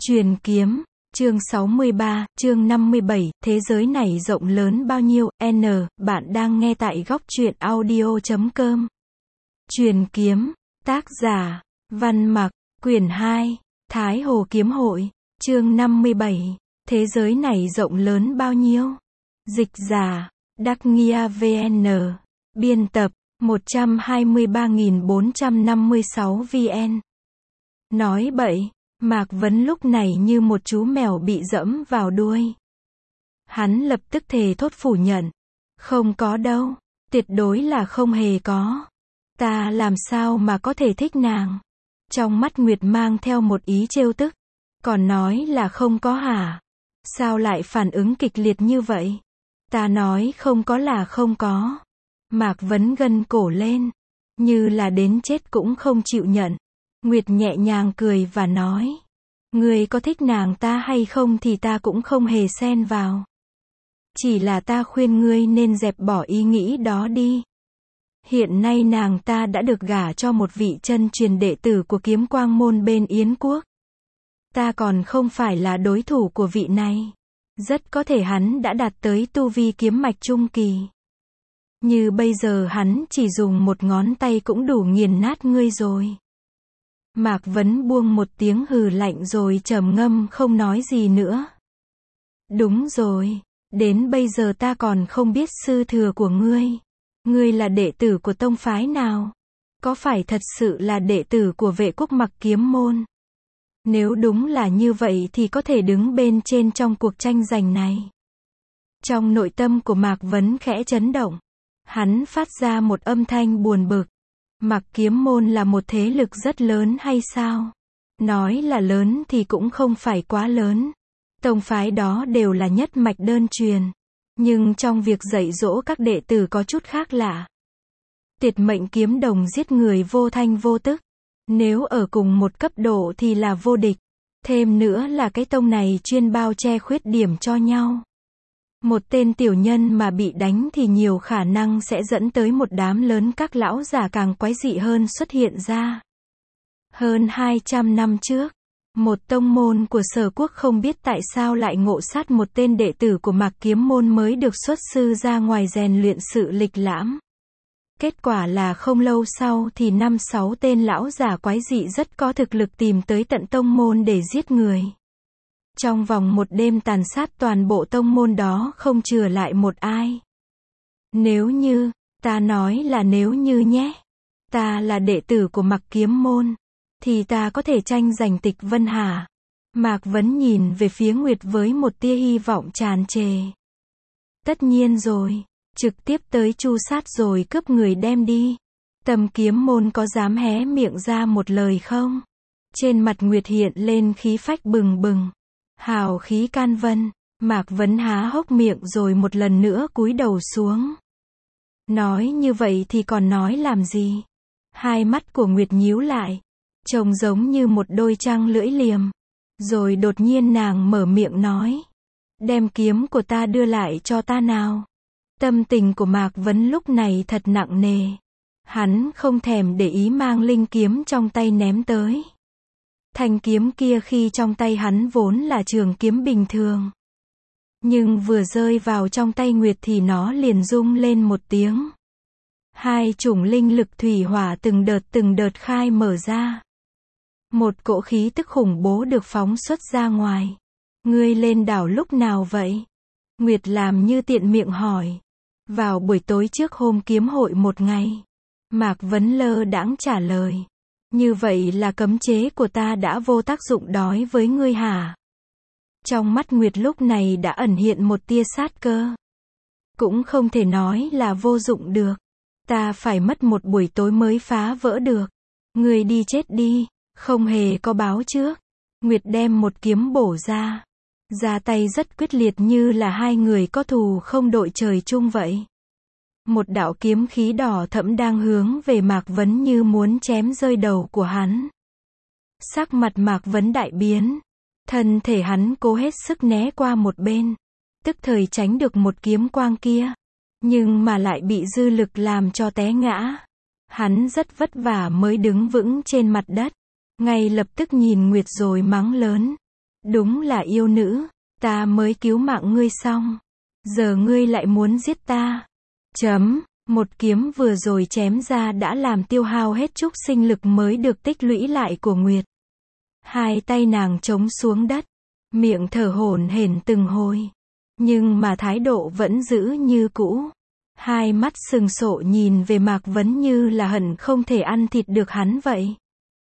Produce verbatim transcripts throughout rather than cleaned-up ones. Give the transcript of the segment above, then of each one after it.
Truyền kiếm, chương sáu mươi ba, chương năm mươi bảy, thế giới này rộng lớn bao nhiêu, N, bạn đang nghe tại góc truyện audio chấm com. Truyền kiếm, tác giả, Văn Mặc, quyển hai, Thái Hồ Kiếm Hội, chương năm mươi bảy, thế giới này rộng lớn bao nhiêu. Dịch giả, Đắc Nghia vê en, biên tập, một trăm hai mươi ba nghìn bốn trăm năm mươi sáu vn. Nói bậy. Mạc Vấn lúc này như một chú mèo bị dẫm vào đuôi. Hắn lập tức thề thốt phủ nhận. Không có đâu, tuyệt đối là không hề có. Ta làm sao mà có thể thích nàng? Trong mắt Nguyệt mang theo một ý trêu tức. Còn nói là không có hả? Sao lại phản ứng kịch liệt như vậy? Ta nói không có là không có. Mạc Vấn gân cổ lên, như là đến chết cũng không chịu nhận. Nguyệt nhẹ nhàng cười và nói, ngươi có thích nàng ta hay không thì ta cũng không hề xen vào. Chỉ là ta khuyên ngươi nên dẹp bỏ ý nghĩ đó đi. Hiện nay nàng ta đã được gả cho một vị chân truyền đệ tử của Kiếm Quang môn bên Yến Quốc. Ta còn không phải là đối thủ của vị này. Rất có thể hắn đã đạt tới tu vi kiếm mạch trung kỳ. Như bây giờ hắn chỉ dùng một ngón tay cũng đủ nghiền nát ngươi rồi. Mạc Vấn buông một tiếng hừ lạnh rồi trầm ngâm không nói gì nữa. Đúng rồi, đến bây giờ ta còn không biết sư thừa của ngươi. Ngươi là đệ tử của tông phái nào? Có phải thật sự là đệ tử của Vệ Quốc Mặc Kiếm môn? Nếu đúng là như vậy thì có thể đứng bên trên trong cuộc tranh giành này. Trong nội tâm của Mạc Vấn khẽ chấn động. Hắn phát ra một âm thanh buồn bực. Mặc Kiếm môn là một thế lực rất lớn hay sao? Nói là lớn thì cũng không phải quá lớn. Tông phái đó đều là nhất mạch đơn truyền. Nhưng trong việc dạy dỗ các đệ tử có chút khác lạ. Tuyệt mệnh kiếm đồng giết người vô thanh vô tức. Nếu ở cùng một cấp độ thì là vô địch. Thêm nữa là cái tông này chuyên bao che khuyết điểm cho nhau. Một tên tiểu nhân mà bị đánh thì nhiều khả năng sẽ dẫn tới một đám lớn các lão già càng quái dị hơn xuất hiện ra. Hơn hai trăm năm trước, một tông môn của Sở Quốc không biết tại sao lại ngộ sát một tên đệ tử của Mạc Kiếm môn mới được xuất sư ra ngoài rèn luyện sự lịch lãm. Kết quả là không lâu sau thì năm sáu tên lão già quái dị rất có thực lực tìm tới tận tông môn để giết người. Trong vòng một đêm tàn sát toàn bộ tông môn đó không chừa lại một ai. Nếu như, ta nói là nếu như nhé, ta là đệ tử của Mặc Kiếm môn, thì ta có thể tranh giành Tịch Vân hả? Mạc Vấn nhìn về phía Nguyệt với một tia hy vọng tràn trề. Tất nhiên rồi, trực tiếp tới chu sát rồi cướp người đem đi. Tầm Kiếm môn có dám hé miệng ra một lời không? Trên mặt Nguyệt hiện lên khí phách bừng bừng. Hào khí can vân, Mạc Vấn há hốc miệng rồi một lần nữa cúi đầu xuống. Nói như vậy thì còn nói làm gì? Hai mắt của Nguyệt nhíu lại, trông giống như một đôi trăng lưỡi liềm. Rồi đột nhiên nàng mở miệng nói, đem kiếm của ta đưa lại cho ta nào. Tâm tình của Mạc Vấn lúc này thật nặng nề. Hắn không thèm để ý mang linh kiếm trong tay ném tới. Thanh kiếm kia khi trong tay hắn vốn là trường kiếm bình thường. Nhưng vừa rơi vào trong tay Nguyệt thì nó liền rung lên một tiếng. Hai chủng linh lực thủy hỏa từng đợt từng đợt khai mở ra. Một cỗ khí tức khủng bố được phóng xuất ra ngoài. Ngươi lên đảo lúc nào vậy? Nguyệt làm như tiện miệng hỏi. Vào buổi tối trước hôm kiếm hội một ngày. Mạc Vấn lơ đãng trả lời. Như vậy là cấm chế của ta đã vô tác dụng đối với ngươi hả? Trong mắt Nguyệt lúc này đã ẩn hiện một tia sát cơ. Cũng không thể nói là vô dụng được. Ta phải mất một buổi tối mới phá vỡ được. Ngươi đi chết đi, không hề có báo trước. Nguyệt đem một kiếm bổ ra. Ra tay rất quyết liệt như là hai người có thù không đội trời chung vậy. Một đạo kiếm khí đỏ thẫm đang hướng về Mạc Vấn như muốn chém rơi đầu của hắn. Sắc mặt Mạc Vấn đại biến. Thân thể hắn cố hết sức né qua một bên. Tức thời tránh được một kiếm quang kia. Nhưng mà lại bị dư lực làm cho té ngã. Hắn rất vất vả mới đứng vững trên mặt đất. Ngay lập tức nhìn Nguyệt rồi mắng lớn. Đúng là yêu nữ, ta mới cứu mạng ngươi xong. Giờ ngươi lại muốn giết ta. Chấm, một kiếm vừa rồi chém ra đã làm tiêu hao hết chút sinh lực mới được tích lũy lại của Nguyệt. Hai tay nàng chống xuống đất, miệng thở hổn hển từng hồi. Nhưng mà thái độ vẫn giữ như cũ. Hai mắt sừng sộ nhìn về Mạc Vấn như là hận không thể ăn thịt được hắn vậy.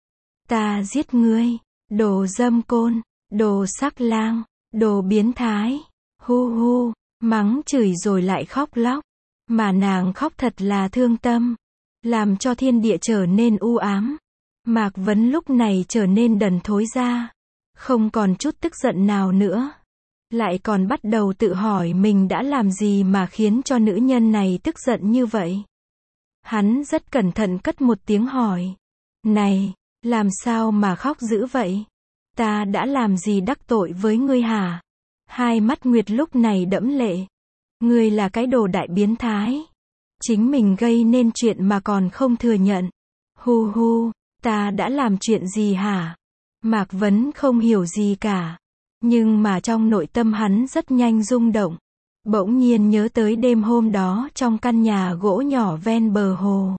Ta giết ngươi, đồ dâm côn, đồ sắc lang, đồ biến thái, hu hu, mắng chửi rồi lại khóc lóc. Mà nàng khóc thật là thương tâm, làm cho thiên địa trở nên u ám. Mạc Vấn lúc này trở nên đần thối ra, không còn chút tức giận nào nữa. Lại còn bắt đầu tự hỏi mình đã làm gì mà khiến cho nữ nhân này tức giận như vậy. Hắn rất cẩn thận cất một tiếng hỏi. Này, làm sao mà khóc dữ vậy? Ta đã làm gì đắc tội với ngươi hả? Hai mắt Nguyệt lúc này đẫm lệ. Ngươi là cái đồ đại biến thái. Chính mình gây nên chuyện mà còn không thừa nhận. Hu hu, ta đã làm chuyện gì hả? Mạc Vấn không hiểu gì cả. Nhưng mà trong nội tâm hắn rất nhanh rung động. Bỗng nhiên nhớ tới đêm hôm đó trong căn nhà gỗ nhỏ ven bờ hồ.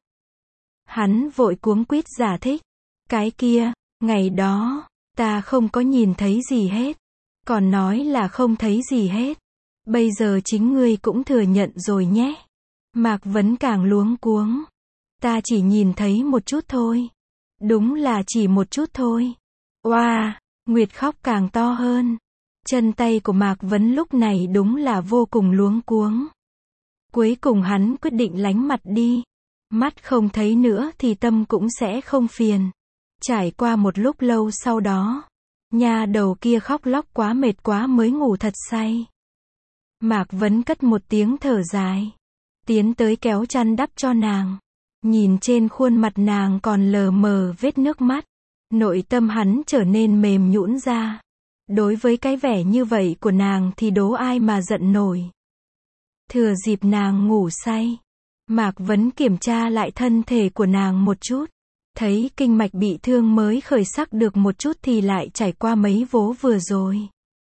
Hắn vội cuống quýt giải thích. Cái kia, ngày đó, ta không có nhìn thấy gì hết. Còn nói là không thấy gì hết. Bây giờ chính ngươi cũng thừa nhận rồi nhé. Mạc Vấn càng luống cuống. Ta chỉ nhìn thấy một chút thôi. Đúng là chỉ một chút thôi. Oa, Nguyệt khóc càng to hơn. Chân tay của Mạc Vấn lúc này đúng là vô cùng luống cuống. Cuối cùng hắn quyết định lánh mặt đi. Mắt không thấy nữa thì tâm cũng sẽ không phiền. Trải qua một lúc lâu sau đó, nha đầu kia khóc lóc quá mệt quá mới ngủ thật say. Mạc Vấn cất một tiếng thở dài, tiến tới kéo chăn đắp cho nàng. Nhìn trên khuôn mặt nàng còn lờ mờ vết nước mắt, nội tâm hắn trở nên mềm nhũn ra. Đối với cái vẻ như vậy của nàng thì đố ai mà giận nổi. Thừa dịp nàng ngủ say, Mạc Vấn kiểm tra lại thân thể của nàng một chút. Thấy kinh mạch bị thương mới khởi sắc được một chút thì lại trải qua mấy vố vừa rồi.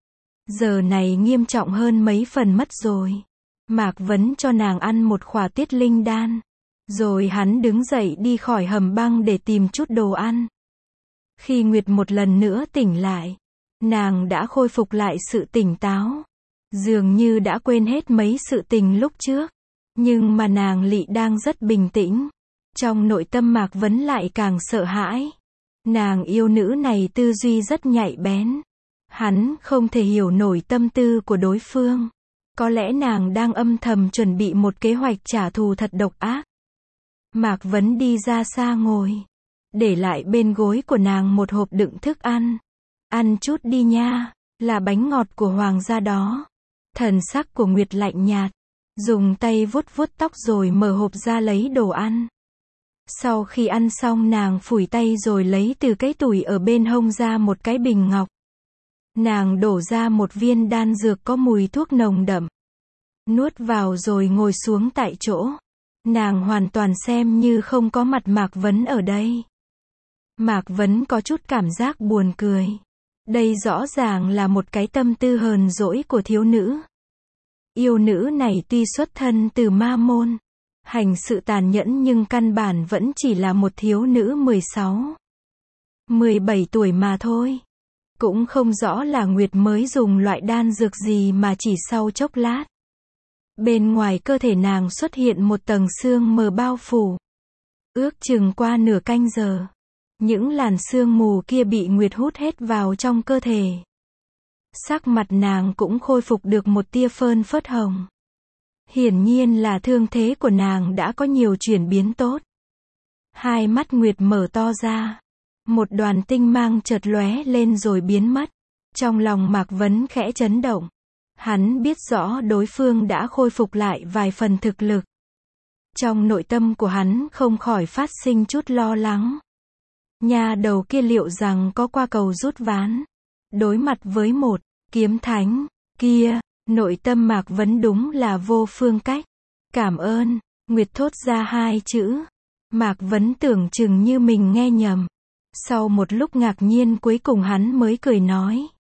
Giờ này nghiêm trọng hơn mấy phần mất rồi. Mạc Vấn cho nàng ăn một khỏa tiết linh đan. Rồi hắn đứng dậy đi khỏi hầm băng để tìm chút đồ ăn. Khi Nguyệt một lần nữa tỉnh lại, nàng đã khôi phục lại sự tỉnh táo. Dường như đã quên hết mấy sự tình lúc trước. Nhưng mà nàng lị đang rất bình tĩnh. Trong nội tâm Mạc Vấn lại càng sợ hãi. Nàng yêu nữ này tư duy rất nhạy bén. Hắn không thể hiểu nổi tâm tư của đối phương. Có lẽ nàng đang âm thầm chuẩn bị một kế hoạch trả thù thật độc ác. Mạc Vấn đi ra xa ngồi. Để lại bên gối của nàng một hộp đựng thức ăn. Ăn chút đi nha, là bánh ngọt của hoàng gia đó. Thần sắc của Nguyệt lạnh nhạt. Dùng tay vuốt vuốt tóc rồi mở hộp ra lấy đồ ăn. Sau khi ăn xong nàng phủi tay rồi lấy từ cái tủi ở bên hông ra một cái bình ngọc. Nàng đổ ra một viên đan dược có mùi thuốc nồng đậm. Nuốt vào rồi ngồi xuống tại chỗ. Nàng hoàn toàn xem như không có mặt Mạc Vấn ở đây. Mạc Vấn có chút cảm giác buồn cười. Đây rõ ràng là một cái tâm tư hờn dỗi của thiếu nữ. Yêu nữ này tuy xuất thân từ ma môn, hành sự tàn nhẫn nhưng căn bản vẫn chỉ là một thiếu nữ mười sáu, mười bảy tuổi mà thôi. Cũng không rõ là Nguyệt mới dùng loại đan dược gì mà chỉ sau chốc lát. Bên ngoài cơ thể nàng xuất hiện một tầng sương mờ bao phủ. Ước chừng qua nửa canh giờ, những làn sương mù kia bị Nguyệt hút hết vào trong cơ thể. Sắc mặt nàng cũng khôi phục được một tia phơn phớt hồng. Hiển nhiên là thương thế của nàng đã có nhiều chuyển biến tốt. Hai mắt Nguyệt mở to ra. Một đoàn tinh mang chợt lóe lên rồi biến mất. Trong lòng Mạc Vấn khẽ chấn động. Hắn biết rõ đối phương đã khôi phục lại vài phần thực lực. Trong nội tâm của hắn không khỏi phát sinh chút lo lắng. Nhà đầu kia liệu rằng có qua cầu rút ván. Đối mặt với một kiếm thánh kia, nội tâm Mạc Vấn đúng là vô phương cách. Cảm ơn, Nguyệt thốt ra hai chữ. Mạc Vấn tưởng chừng như mình nghe nhầm. Sau một lúc ngạc nhiên cuối cùng hắn mới cười nói.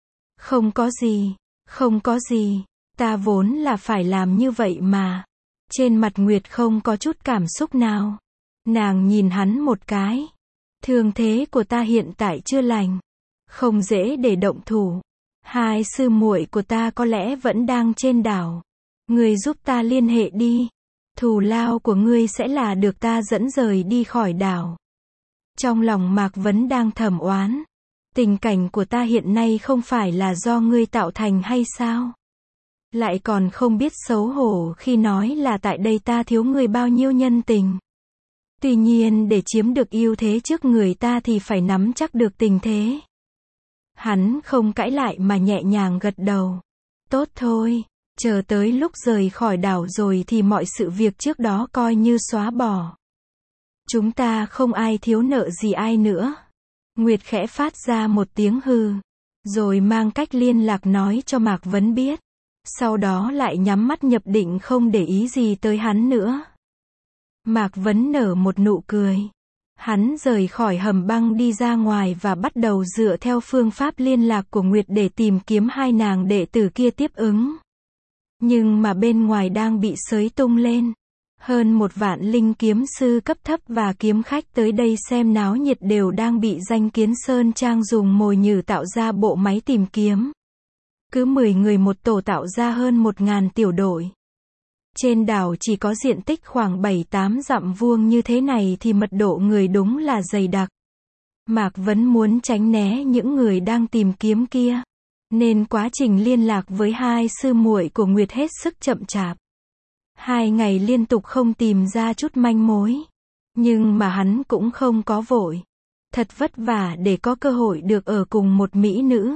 Không có gì, không có gì, ta vốn là phải làm như vậy mà. Trên mặt Nguyệt không có chút cảm xúc nào. Nàng nhìn hắn một cái. Thương thế của ta hiện tại chưa lành. Không dễ để động thủ. Hai sư muội của ta có lẽ vẫn đang trên đảo. Ngươi giúp ta liên hệ đi. Thù lao của ngươi sẽ là được ta dẫn rời đi khỏi đảo. Trong lòng Mạc Vấn đang thầm oán. Tình cảnh của ta hiện nay không phải là do ngươi tạo thành hay sao? Lại còn không biết xấu hổ khi nói là tại đây ta thiếu ngươi bao nhiêu nhân tình. Tuy nhiên để chiếm được ưu thế trước người ta thì phải nắm chắc được tình thế. Hắn không cãi lại mà nhẹ nhàng gật đầu. Tốt thôi, chờ tới lúc rời khỏi đảo rồi thì mọi sự việc trước đó coi như xóa bỏ. Chúng ta không ai thiếu nợ gì ai nữa. Nguyệt khẽ phát ra một tiếng hừ, rồi mang cách liên lạc nói cho Mạc Vấn biết. Sau đó lại nhắm mắt nhập định không để ý gì tới hắn nữa. Mạc Vấn nở một nụ cười. Hắn rời khỏi hầm băng đi ra ngoài và bắt đầu dựa theo phương pháp liên lạc của Nguyệt để tìm kiếm hai nàng đệ tử kia tiếp ứng. Nhưng mà bên ngoài đang bị xới tung lên. Hơn một vạn linh kiếm sư cấp thấp và kiếm khách tới đây xem náo nhiệt đều đang bị Danh Kiến Sơn Trang dùng mồi nhử tạo ra bộ máy tìm kiếm. Cứ mười người một tổ tạo ra hơn một ngàn tiểu đội. Trên đảo chỉ có diện tích khoảng bảy tám dặm vuông như thế này thì mật độ người đúng là dày đặc. Mạc Vấn muốn tránh né những người đang tìm kiếm kia. Nên quá trình liên lạc với hai sư muội của Nguyệt hết sức chậm chạp. Hai ngày liên tục không tìm ra chút manh mối. Nhưng mà hắn cũng không có vội. Thật vất vả để có cơ hội được ở cùng một mỹ nữ.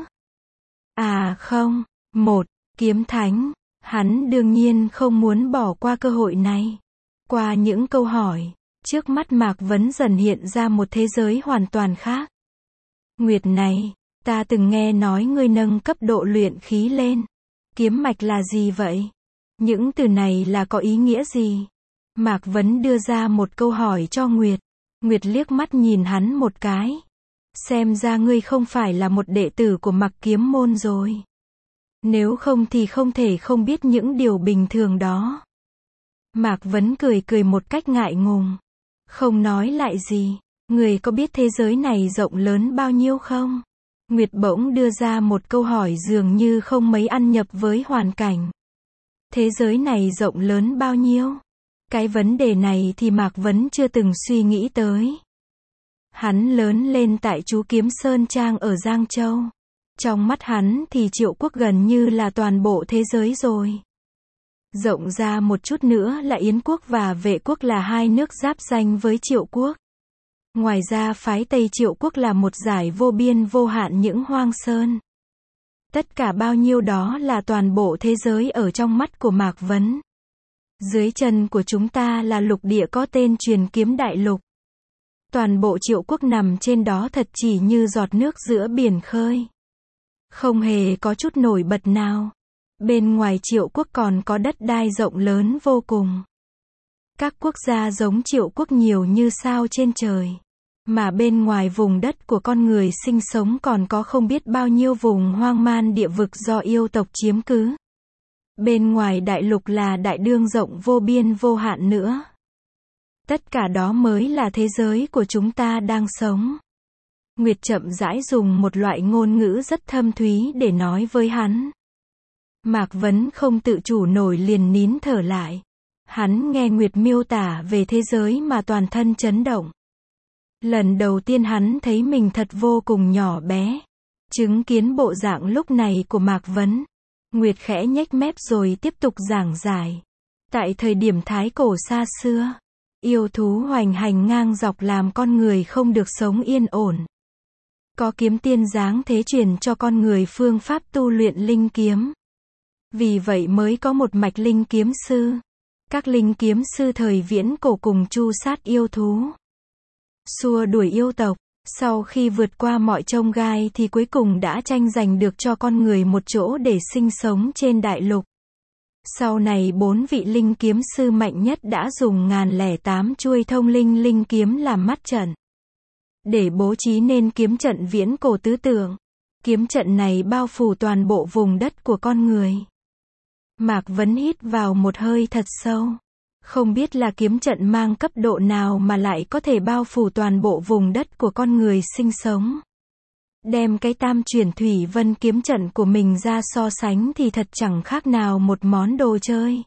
À không, một, kiếm thánh. Hắn đương nhiên không muốn bỏ qua cơ hội này. Qua những câu hỏi, trước mắt Mạc Vấn dần hiện ra một thế giới hoàn toàn khác. Nguyệt này, ta từng nghe nói ngươi nâng cấp độ luyện khí lên. Kiếm mạch là gì vậy? Những từ này là có ý nghĩa gì? Mạc Vấn đưa ra một câu hỏi cho Nguyệt. Nguyệt liếc mắt nhìn hắn một cái. Xem ra ngươi không phải là một đệ tử của Mặc Kiếm môn rồi. Nếu không thì không thể không biết những điều bình thường đó. Mạc Vấn cười cười một cách ngại ngùng. Không nói lại gì. Người có biết thế giới này rộng lớn bao nhiêu không? Nguyệt bỗng đưa ra một câu hỏi dường như không mấy ăn nhập với hoàn cảnh. Thế giới này rộng lớn bao nhiêu? Cái vấn đề này thì Mạc Vấn chưa từng suy nghĩ tới. Hắn lớn lên tại Chú Kiếm Sơn Trang ở Giang Châu. Trong mắt hắn thì Triệu Quốc gần như là toàn bộ thế giới rồi. Rộng ra một chút nữa là Yến Quốc và Vệ Quốc là hai nước giáp ranh với Triệu Quốc. Ngoài ra phái Tây Triệu Quốc là một dải vô biên vô hạn những hoang sơn. Tất cả bao nhiêu đó là toàn bộ thế giới ở trong mắt của Mạc Vấn. Dưới chân của chúng ta là lục địa có tên Truyền Kiếm Đại Lục. Toàn bộ Triệu Quốc nằm trên đó thật chỉ như giọt nước giữa biển khơi. Không hề có chút nổi bật nào. Bên ngoài Triệu Quốc còn có đất đai rộng lớn vô cùng. Các quốc gia giống Triệu Quốc nhiều như sao trên trời. Mà bên ngoài vùng đất của con người sinh sống còn có không biết bao nhiêu vùng hoang man địa vực do yêu tộc chiếm cứ. Bên ngoài đại lục là đại đương rộng vô biên vô hạn nữa. Tất cả đó mới là thế giới của chúng ta đang sống. Nguyệt chậm rãi dùng một loại ngôn ngữ rất thâm thúy để nói với hắn. Mạc Vấn không tự chủ nổi liền nín thở lại. Hắn nghe Nguyệt miêu tả về thế giới mà toàn thân chấn động. Lần đầu tiên hắn thấy mình thật vô cùng nhỏ bé. Chứng kiến bộ dạng lúc này của Mạc Vấn. Nguyệt khẽ nhếch mép rồi tiếp tục giảng giải. Tại thời điểm thái cổ xa xưa, yêu thú hoành hành ngang dọc làm con người không được sống yên ổn. Có kiếm tiên giáng thế truyền cho con người phương pháp tu luyện linh kiếm. Vì vậy mới có một mạch linh kiếm sư. Các linh kiếm sư thời viễn cổ cùng tru sát yêu thú. Xua đuổi yêu tộc. Sau khi vượt qua mọi chông gai thì cuối cùng đã tranh giành được cho con người một chỗ để sinh sống trên đại lục. Sau này bốn vị linh kiếm sư mạnh nhất đã dùng ngàn lẻ tám chuôi thông linh linh kiếm làm mắt trận. Để bố trí nên kiếm trận viễn cổ tứ tượng. Kiếm trận này bao phủ toàn bộ vùng đất của con người. Mạc Vấn hít vào một hơi thật sâu. Không biết là kiếm trận mang cấp độ nào mà lại có thể bao phủ toàn bộ vùng đất của con người sinh sống. Đem cái tam chuyển thủy vân kiếm trận của mình ra so sánh thì thật chẳng khác nào một món đồ chơi.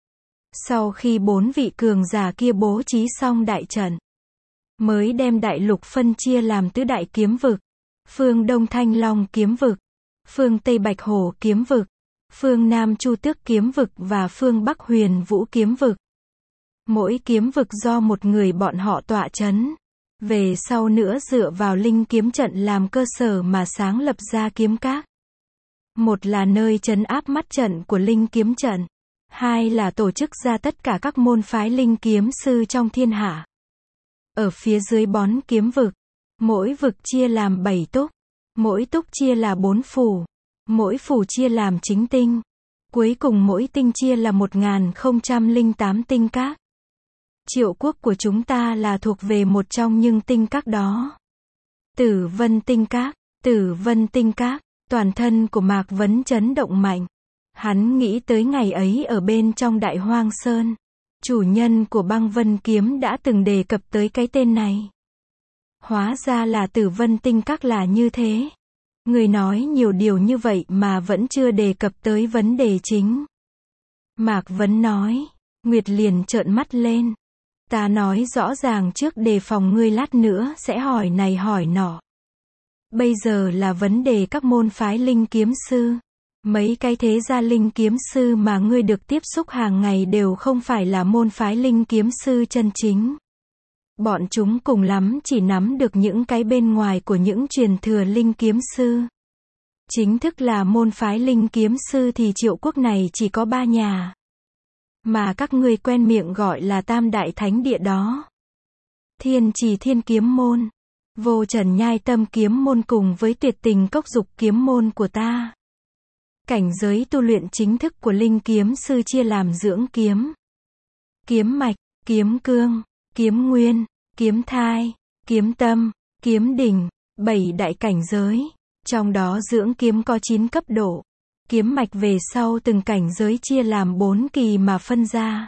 Sau khi bốn vị cường giả kia bố trí xong đại trận, mới đem đại lục phân chia làm tứ đại kiếm vực. Phương Đông Thanh Long kiếm vực, phương Tây Bạch Hổ kiếm vực, phương Nam Chu Tước kiếm vực và phương Bắc Huyền Vũ kiếm vực. Mỗi kiếm vực do một người bọn họ tọa chấn. Về sau nữa dựa vào linh kiếm trận làm cơ sở mà sáng lập ra kiếm các. Một là nơi trấn áp mắt trận của linh kiếm trận. Hai là tổ chức ra tất cả các môn phái linh kiếm sư trong thiên hạ. Ở phía dưới bón kiếm vực, mỗi vực chia làm bảy túc. Mỗi túc chia là bốn phủ. Mỗi phủ chia làm chính tinh. Cuối cùng mỗi tinh chia là một nghìn không trăm lẻ tám tinh các. Triệu quốc của chúng ta là thuộc về một trong những tinh các đó. Tử Vân tinh các, Tử Vân tinh các, toàn thân của Mạc Vấn chấn động mạnh. Hắn nghĩ tới ngày ấy ở bên trong Đại Hoang Sơn. Chủ nhân của Băng Vân kiếm đã từng đề cập tới cái tên này. Hóa ra là Tử Vân tinh các là như thế. Người nói nhiều điều như vậy mà vẫn chưa đề cập tới vấn đề chính. Mạc Vấn nói. Nguyệt liền trợn mắt lên. Ta nói rõ ràng trước đề phòng ngươi lát nữa sẽ hỏi này hỏi nọ. Bây giờ là vấn đề các môn phái linh kiếm sư. Mấy cái thế gia linh kiếm sư mà ngươi được tiếp xúc hàng ngày đều không phải là môn phái linh kiếm sư chân chính. Bọn chúng cùng lắm chỉ nắm được những cái bên ngoài của những truyền thừa linh kiếm sư. Chính thức là môn phái linh kiếm sư thì Triệu quốc này chỉ có ba nhà. Mà các ngươi quen miệng gọi là tam đại thánh địa đó. Thiên Trì Thiên kiếm môn, Vô Trần Nhai Tâm kiếm môn cùng với Tuyệt Tình Cốc Dục kiếm môn của ta. Cảnh giới tu luyện chính thức của linh kiếm sư chia làm dưỡng kiếm, kiếm mạch, kiếm cương, kiếm nguyên, kiếm thai, kiếm tâm, kiếm đỉnh, bảy đại cảnh giới. Trong đó dưỡng kiếm có chín cấp độ. Kiếm mạch về sau từng cảnh giới chia làm bốn kỳ mà phân ra.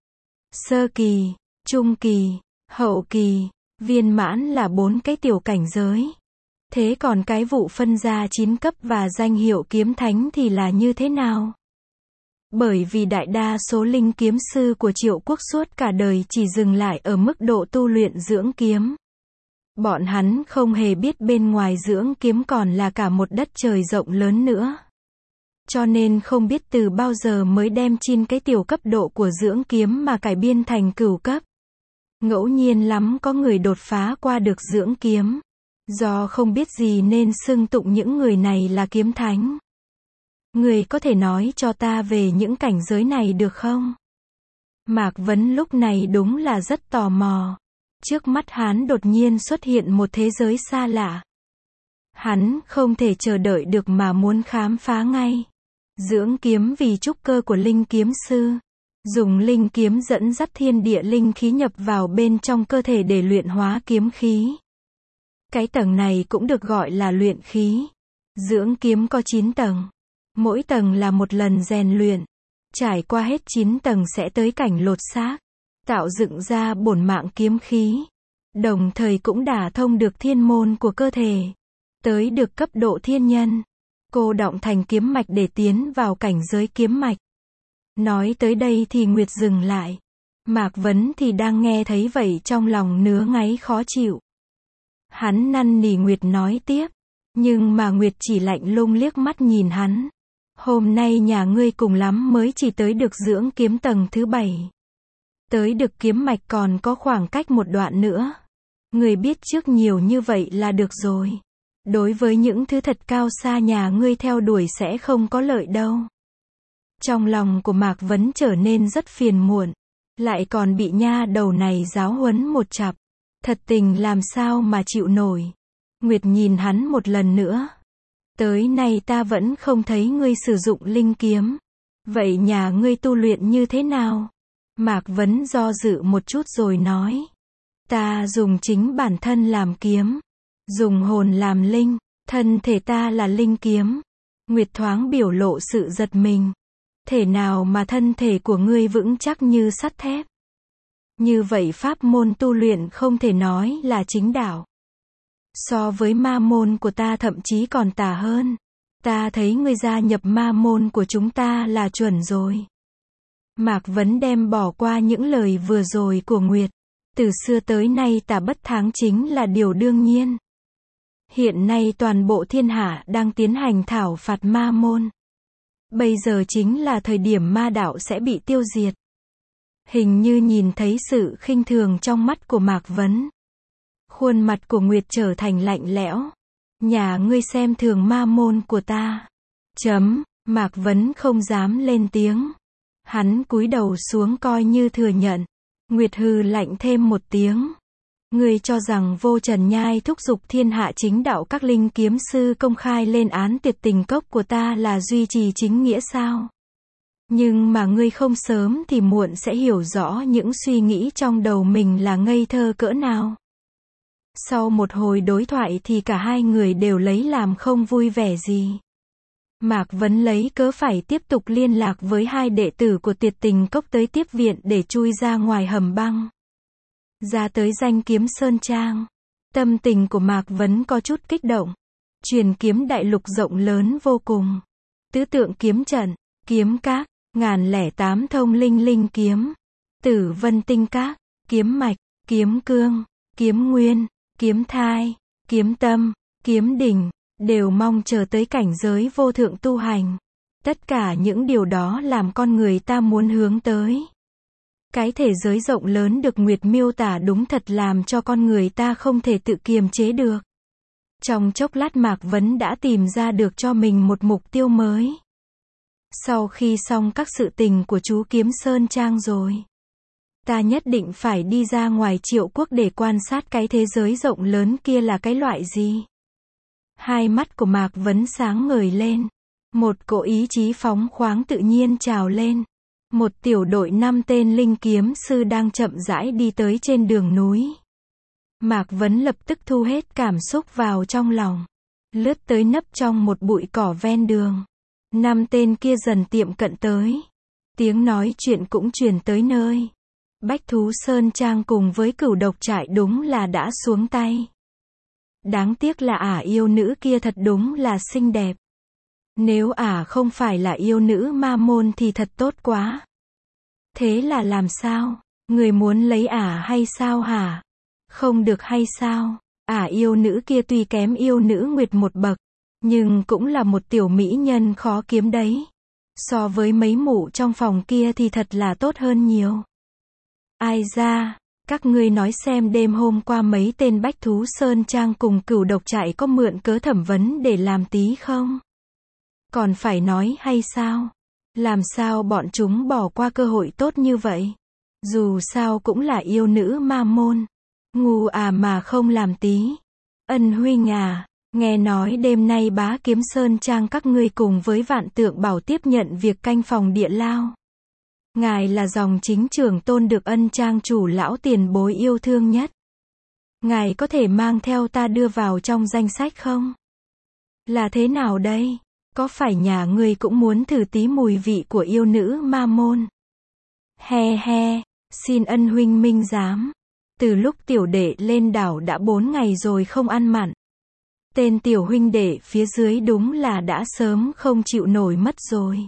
Sơ kỳ, trung kỳ, hậu kỳ, viên mãn là bốn cái tiểu cảnh giới. Thế còn cái vụ phân ra chín cấp và danh hiệu kiếm thánh thì là như thế nào? Bởi vì đại đa số linh kiếm sư của Triệu quốc suốt cả đời chỉ dừng lại ở mức độ tu luyện dưỡng kiếm. Bọn hắn không hề biết bên ngoài dưỡng kiếm còn là cả một đất trời rộng lớn nữa. Cho nên không biết từ bao giờ mới đem chín cái tiểu cấp độ của dưỡng kiếm mà cải biên thành cửu cấp. Ngẫu nhiên lắm có người đột phá qua được dưỡng kiếm. Do không biết gì nên xưng tụng những người này là kiếm thánh. Người có thể nói cho ta về những cảnh giới này được không? Mạc Vấn lúc này đúng là rất tò mò. Trước mắt hắn đột nhiên xuất hiện một thế giới xa lạ. Hắn không thể chờ đợi được mà muốn khám phá ngay. Dưỡng kiếm vì trúc cơ của linh kiếm sư. Dùng linh kiếm dẫn dắt thiên địa linh khí nhập vào bên trong cơ thể để luyện hóa kiếm khí. Cái tầng này cũng được gọi là luyện khí. Dưỡng kiếm có chín tầng. Mỗi tầng là một lần rèn luyện. Trải qua hết chín tầng sẽ tới cảnh lột xác. Tạo dựng ra bổn mạng kiếm khí. Đồng thời cũng đả thông được thiên môn của cơ thể. Tới được cấp độ thiên nhân. Cô động thành kiếm mạch để tiến vào cảnh giới kiếm mạch. Nói tới đây thì Nguyệt dừng lại. Mạc Vấn thì đang nghe thấy vậy trong lòng nứa ngáy khó chịu. Hắn năn nỉ Nguyệt nói tiếp. Nhưng mà Nguyệt chỉ lạnh lùng liếc mắt nhìn hắn. Hôm nay nhà ngươi cùng lắm mới chỉ tới được dưỡng kiếm tầng thứ bảy. Tới được kiếm mạch còn có khoảng cách một đoạn nữa. Ngươi biết trước nhiều như vậy là được rồi. Đối với những thứ thật cao xa nhà ngươi theo đuổi sẽ không có lợi đâu. Trong lòng của Mạc Vấn trở nên rất phiền muộn. Lại còn bị nha đầu này giáo huấn một chặp. Thật tình làm sao mà chịu nổi. Nguyệt nhìn hắn một lần nữa. Tới nay ta vẫn không thấy ngươi sử dụng linh kiếm. Vậy nhà ngươi tu luyện như thế nào? Mạc Vấn do dự một chút rồi nói. Ta dùng chính bản thân làm kiếm. Dùng hồn làm linh. Thân thể ta là linh kiếm. Nguyệt thoáng biểu lộ sự giật mình. Thể nào mà thân thể của ngươi vững chắc như sắt thép? Như vậy pháp môn tu luyện không thể nói là chính đạo. So với ma môn của ta thậm chí còn tà hơn. Ta thấy ngươi gia nhập ma môn của chúng ta là chuẩn rồi. Mạc Vấn đem bỏ qua những lời vừa rồi của Nguyệt. Từ xưa tới nay tà bất thắng chính là điều đương nhiên. Hiện nay toàn bộ thiên hạ đang tiến hành thảo phạt ma môn. Bây giờ chính là thời điểm ma đạo sẽ bị tiêu diệt. Hình như nhìn thấy sự khinh thường trong mắt của Mạc Vấn. Khuôn mặt của Nguyệt trở thành lạnh lẽo. Nhà ngươi xem thường ma môn của ta. Chấm, Mạc Vấn không dám lên tiếng. Hắn cúi đầu xuống coi như thừa nhận. Nguyệt hừ lạnh thêm một tiếng. Ngươi cho rằng Vô Trần Nhai thúc giục thiên hạ chính đạo các linh kiếm sư công khai lên án tuyệt tình cốc của ta là duy trì chính nghĩa sao? Nhưng mà ngươi không sớm thì muộn sẽ hiểu rõ những suy nghĩ trong đầu mình là ngây thơ cỡ nào. Sau một hồi đối thoại thì cả hai người đều lấy làm không vui vẻ gì. Mạc Vấn lấy cớ phải tiếp tục liên lạc với hai đệ tử của tuyệt tình cốc tới tiếp viện để chui ra ngoài hầm băng. Ra tới Danh Kiếm Sơn Trang. Tâm tình của Mạc Vấn có chút kích động. Truyền kiếm đại lục rộng lớn vô cùng. Tứ tượng kiếm trận, kiếm các, ngàn lẻ tám thông linh linh kiếm. Tử vân tinh các, kiếm mạch, kiếm cương, kiếm nguyên, kiếm thai, kiếm tâm, kiếm đỉnh, đều mong chờ tới cảnh giới vô thượng tu hành. Tất cả những điều đó làm con người ta muốn hướng tới. Cái thế giới rộng lớn được Nguyệt miêu tả đúng thật làm cho con người ta không thể tự kiềm chế được. Trong chốc lát Mạc Vấn đã tìm ra được cho mình một mục tiêu mới. Sau khi xong các sự tình của chú Kiếm Sơn Trang rồi, ta nhất định phải đi ra ngoài Triệu Quốc để quan sát cái thế giới rộng lớn kia là cái loại gì. Hai mắt của Mạc Vấn sáng ngời lên. Một cỗ ý chí phóng khoáng tự nhiên trào lên. Một tiểu đội năm tên linh kiếm sư đang chậm rãi đi tới trên đường núi. Mạc Vấn lập tức thu hết cảm xúc vào trong lòng. Lướt tới nấp trong một bụi cỏ ven đường. Năm tên kia dần tiệm cận tới. Tiếng nói chuyện cũng truyền tới nơi. Bách Thú Sơn Trang cùng với Cửu Độc Trại đúng là đã xuống tay. Đáng tiếc là ả yêu nữ kia thật đúng là xinh đẹp. Nếu ả không phải là yêu nữ ma môn thì thật tốt quá. Thế là làm sao? Người muốn lấy ả hay sao hả? Không được hay sao? Ả yêu nữ kia tuy kém yêu nữ Nguyệt một bậc, nhưng cũng là một tiểu mỹ nhân khó kiếm đấy. So với mấy mụ trong phòng kia thì thật là tốt hơn nhiều. Ai ra, các ngươi nói xem đêm hôm qua mấy tên Bách Thú Sơn Trang cùng Cửu Độc Trại có mượn cớ thẩm vấn để làm tí không? Còn phải nói hay sao? Làm sao bọn chúng bỏ qua cơ hội tốt như vậy? Dù sao cũng là yêu nữ ma môn. Ngu à mà không làm tí. Ân huynh à, nghe nói đêm nay Bá Kiếm Sơn Trang các ngươi cùng với Vạn Tượng Bảo tiếp nhận việc canh phòng địa lao. Ngài là dòng chính trưởng tôn được Ân Trang chủ lão tiền bối yêu thương nhất. Ngài có thể mang theo ta đưa vào trong danh sách không? Là thế nào đây? Có phải nhà ngươi cũng muốn thử tí mùi vị của yêu nữ ma môn? He he, xin ân huynh minh giám. Từ lúc tiểu đệ lên đảo đã bốn ngày rồi không ăn mặn. Tên tiểu huynh đệ phía dưới đúng là đã sớm không chịu nổi mất rồi.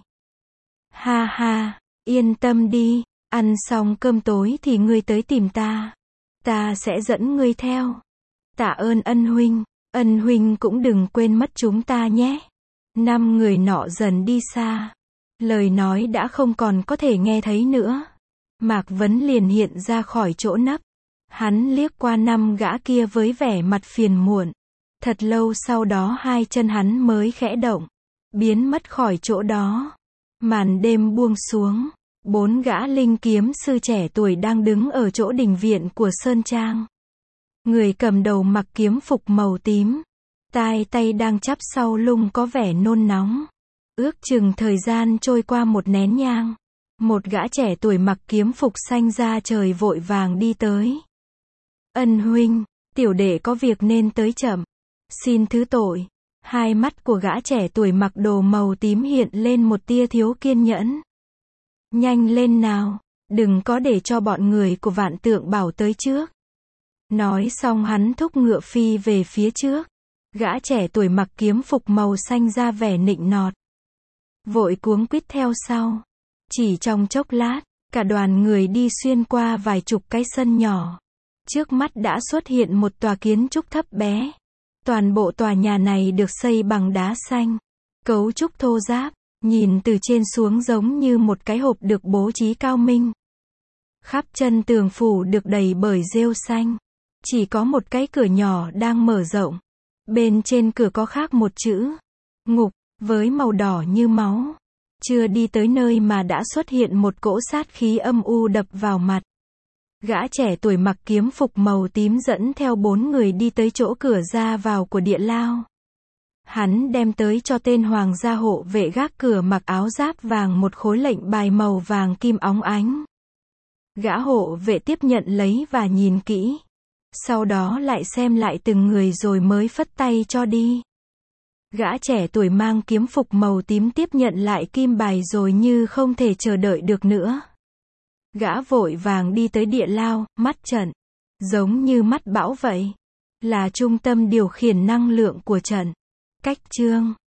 Ha ha, yên tâm đi, ăn xong cơm tối thì ngươi tới tìm ta. Ta sẽ dẫn ngươi theo. Tạ ơn ân huynh, ân huynh cũng đừng quên mất chúng ta nhé. Năm người nọ dần đi xa. Lời nói đã không còn có thể nghe thấy nữa. Mạc Vấn liền hiện ra khỏi chỗ nấp. Hắn liếc qua năm gã kia với vẻ mặt phiền muộn. Thật lâu sau đó hai chân hắn mới khẽ động. Biến mất khỏi chỗ đó. Màn đêm buông xuống. Bốn gã linh kiếm sư trẻ tuổi đang đứng ở chỗ đình viện của Sơn Trang. Người cầm đầu mặc kiếm phục màu tím. Tai tay đang chắp sau lưng có vẻ nôn nóng. Ước chừng thời gian trôi qua một nén nhang. Một gã trẻ tuổi mặc kiếm phục xanh da trời vội vàng đi tới. Ân huynh, tiểu đệ có việc nên tới chậm. Xin thứ tội. Hai mắt của gã trẻ tuổi mặc đồ màu tím hiện lên một tia thiếu kiên nhẫn. Nhanh lên nào, đừng có để cho bọn người của Vạn Tượng Bảo tới trước. Nói xong hắn thúc ngựa phi về phía trước. Gã trẻ tuổi mặc kiếm phục màu xanh ra vẻ nịnh nọt. Vội cuống quýt theo sau. Chỉ trong chốc lát, cả đoàn người đi xuyên qua vài chục cái sân nhỏ. Trước mắt đã xuất hiện một tòa kiến trúc thấp bé. Toàn bộ tòa nhà này được xây bằng đá xanh. Cấu trúc thô ráp, nhìn từ trên xuống giống như một cái hộp được bố trí cao minh. Khắp chân tường phủ được đầy bởi rêu xanh. Chỉ có một cái cửa nhỏ đang mở rộng. Bên trên cửa có khắc một chữ ngục, với màu đỏ như máu. Chưa đi tới nơi mà đã xuất hiện một cỗ sát khí âm u đập vào mặt. Gã trẻ tuổi mặc kiếm phục màu tím dẫn theo bốn người đi tới chỗ cửa ra vào của địa lao. Hắn đem tới cho tên hoàng gia hộ vệ gác cửa mặc áo giáp vàng một khối lệnh bài màu vàng kim óng ánh. Gã hộ vệ tiếp nhận lấy và nhìn kỹ. Sau đó lại xem lại từng người rồi mới phất tay cho đi. Gã trẻ tuổi mang kiếm phục màu tím tiếp nhận lại kim bài rồi như không thể chờ đợi được nữa. Gã vội vàng đi tới địa lao, mắt trận. Giống như mắt bão vậy. Là trung tâm điều khiển năng lượng của trận. Cách chương